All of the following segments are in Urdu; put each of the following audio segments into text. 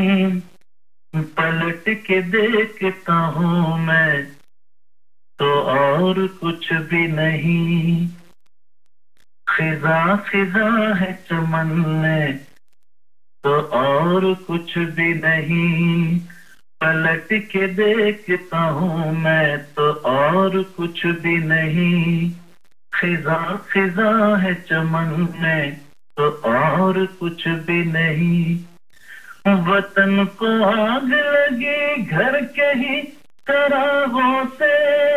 پلٹ کے دیکھتا ہوں میں تو اور کچھ بھی نہیں. خزاں خزاں ہے چمن میں تو اور کچھ بھی نہیں. پلٹ کے دیکھتا ہوں میں تو اور کچھ بھی نہیں. خزاں خزاں ہے چمن میں تو اور کچھ بھی نہیں. وطن کو آگ لگی گھر کے ہی چراغوں سے.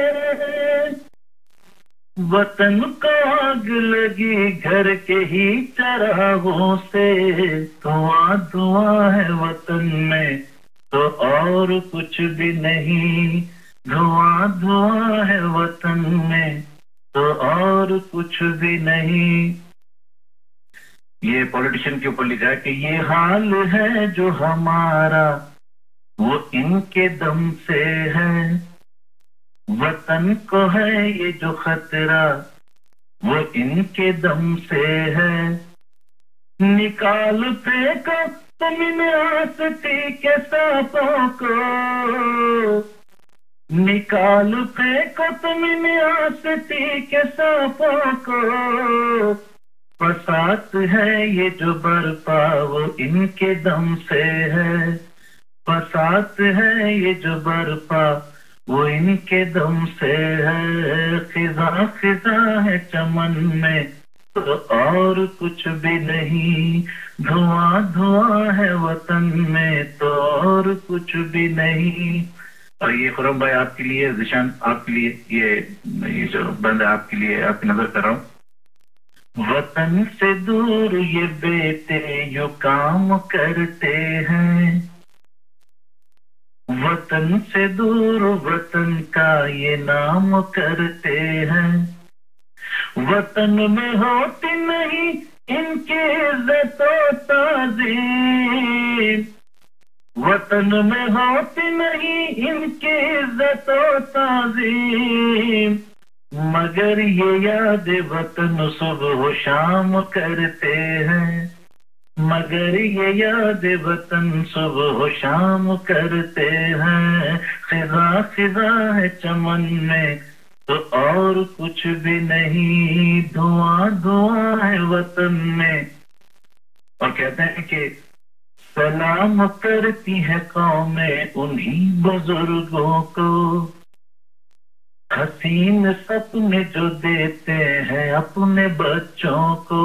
وطن کو آگ لگی گھر کے ہی چراغوں سے. دھواں دھواں ہے وطن میں تو اور کچھ بھی نہیں. دھواں دھواں ہے وطن میں تو اور کچھ بھی نہیں. یہ پولیٹیشین کے اوپر لکھا ہے کہ یہ حال ہے جو ہمارا وہ ان کے دم سے ہے. وطن کو ہے یہ جو خطرہ وہ ان کے دم سے ہے. نکال پھینکو تم ان آستی کے سانپوں کو. نکال پھینکو تم ان آستی کے سانپوں کو. فساد ہے یہ جو برپا وہ ان کے دم سے ہے. فساد ہے یہ جو برپا وہ ان کے دم سے ہے. خزاں خزاں ہے چمن میں تو اور کچھ بھی نہیں. دھواں دھواں ہے وطن میں تو اور کچھ بھی نہیں. اور یہ خرم بھائی آپ کے لیے، ذیشان آپ کے لیے، یہ جو بند ہے آپ کے لیے، آپ کی نظر کر رہا ہوں. وطن سے دور یہ بیٹے یوں کام کرتے ہیں. وطن سے دور وطن کا یہ نام کرتے ہیں. وطن میں ہوتی نہیں ان کی عزت و تعظیم. وطن میں ہوتی نہیں ان کی عزت و تعظیم. مگر یہ یاد وطن صبح و شام کرتے ہیں. مگر یہ یاد وطن صبح و شام کرتے ہیں. خزاں خزاں ہے چمن میں تو اور کچھ بھی نہیں. دھواں دھواں ہے وطن میں. اور کہتے ہیں کہ سلام کرتی ہے قومیں انہی بزرگوں کو. حسین سپنے جو دیتے ہیں اپنے بچوں کو.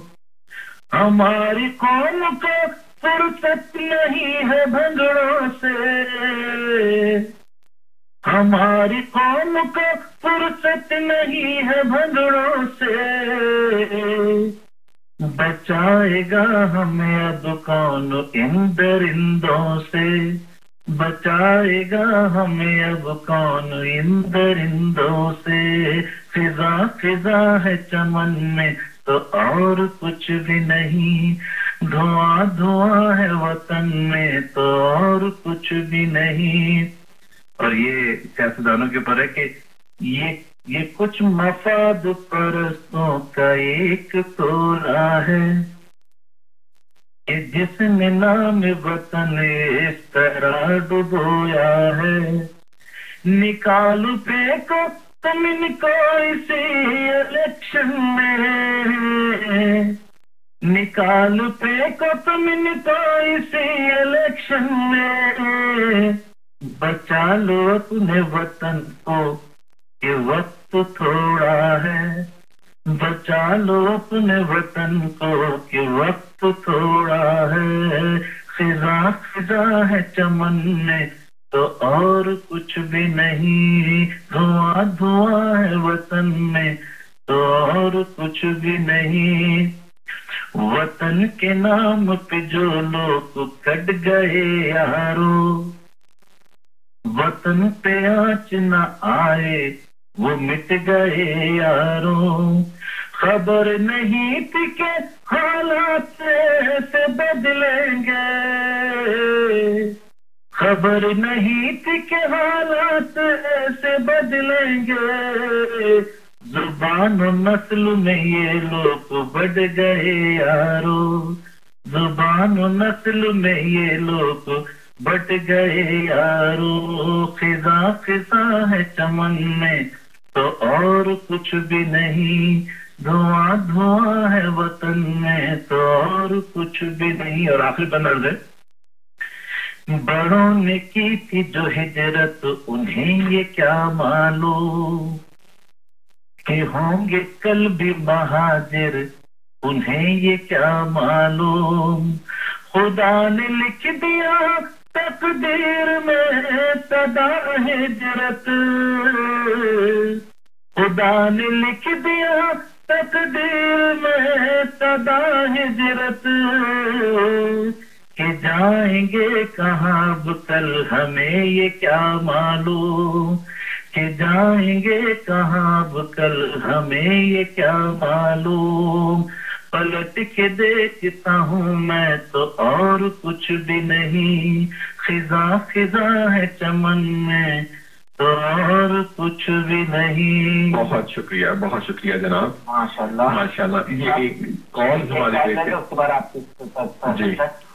ہماری قوم کو فرصت نہیں ہے بھنگڑوں سے. ہماری قوم کو فرصت نہیں ہے بھنگڑوں سے. بچائے گا ہمیں اب کون ان درندوں سے. بچائے گا ہمیں اب کون ان درندوں سے. خزاں خزاں ہے چمن میں تو اور کچھ بھی نہیں. دھواں دھواں ہے وطن میں تو اور کچھ بھی نہیں. اور یہ سیاستدانوں کے اوپر ہے کہ یہ کچھ مفاد پرستوں کا ایک ٹولہ ہے کہ جس نے نام وطن اس طرح ڈبویا ہے. نکالو پھینکو تم ان کو اسی الیکشن میں. نکالو پھینکو تم ان کو اسی الیکشن میں. بچا لو اپنے وطن کو کہ وقت تھوڑا ہے. بچا لو اپنے وطن کو کہ وقت تھوڑا ہے. خزاں خزاں ہے چمن میں تو اور کچھ بھی نہیں. دھواں دھواں ہے وطن میں تو اور کچھ بھی نہیں. وطن کے نام پہ جو لوگ کٹ گئے یارو. وطن پہ آنچ نہ آئے وہ مٹ گئے یاروں. خبر نہیں تھی کہ حالات ایسے بدلیں گے. خبر نہیں تھی کہ حالات ایسے بدلیں گے. زبان و نسل میں یہ لوگ بڑھ گئے یارو. जुबान और नस्ल में ये लोग बट गए यारो, खिजा खिजा है चमन में तो और कुछ भी नहीं, धुआं धुआं है वतन में तो और कुछ भी नहीं। और आखिरी बंद है, बड़ों ने की थी जो हिजरत उन्हें ये क्या मालूम कि होंगे कल भी महाजिर, उन्हें ये क्या मालूम। खुदा ने लिख दिया तकदीर में सदा हिजरत, खुदा ने लिख दिया तकदीर में सदा हिजरत, कि जाएंगे कहाँ अब कल हमें ये क्या मालूम, कि जाएंगे कहाँ अब कल हमें ये क्या मालूम। पलट के देखता हूँ मैं तो और कुछ भी नहीं, खिजा खिजा है चमन में तो और कुछ भी नहीं। बहुत शुक्रिया जनाब, माशाल्लाह माशाल्लाह। ये एक कॉल हमारे उसके बाद आपके जी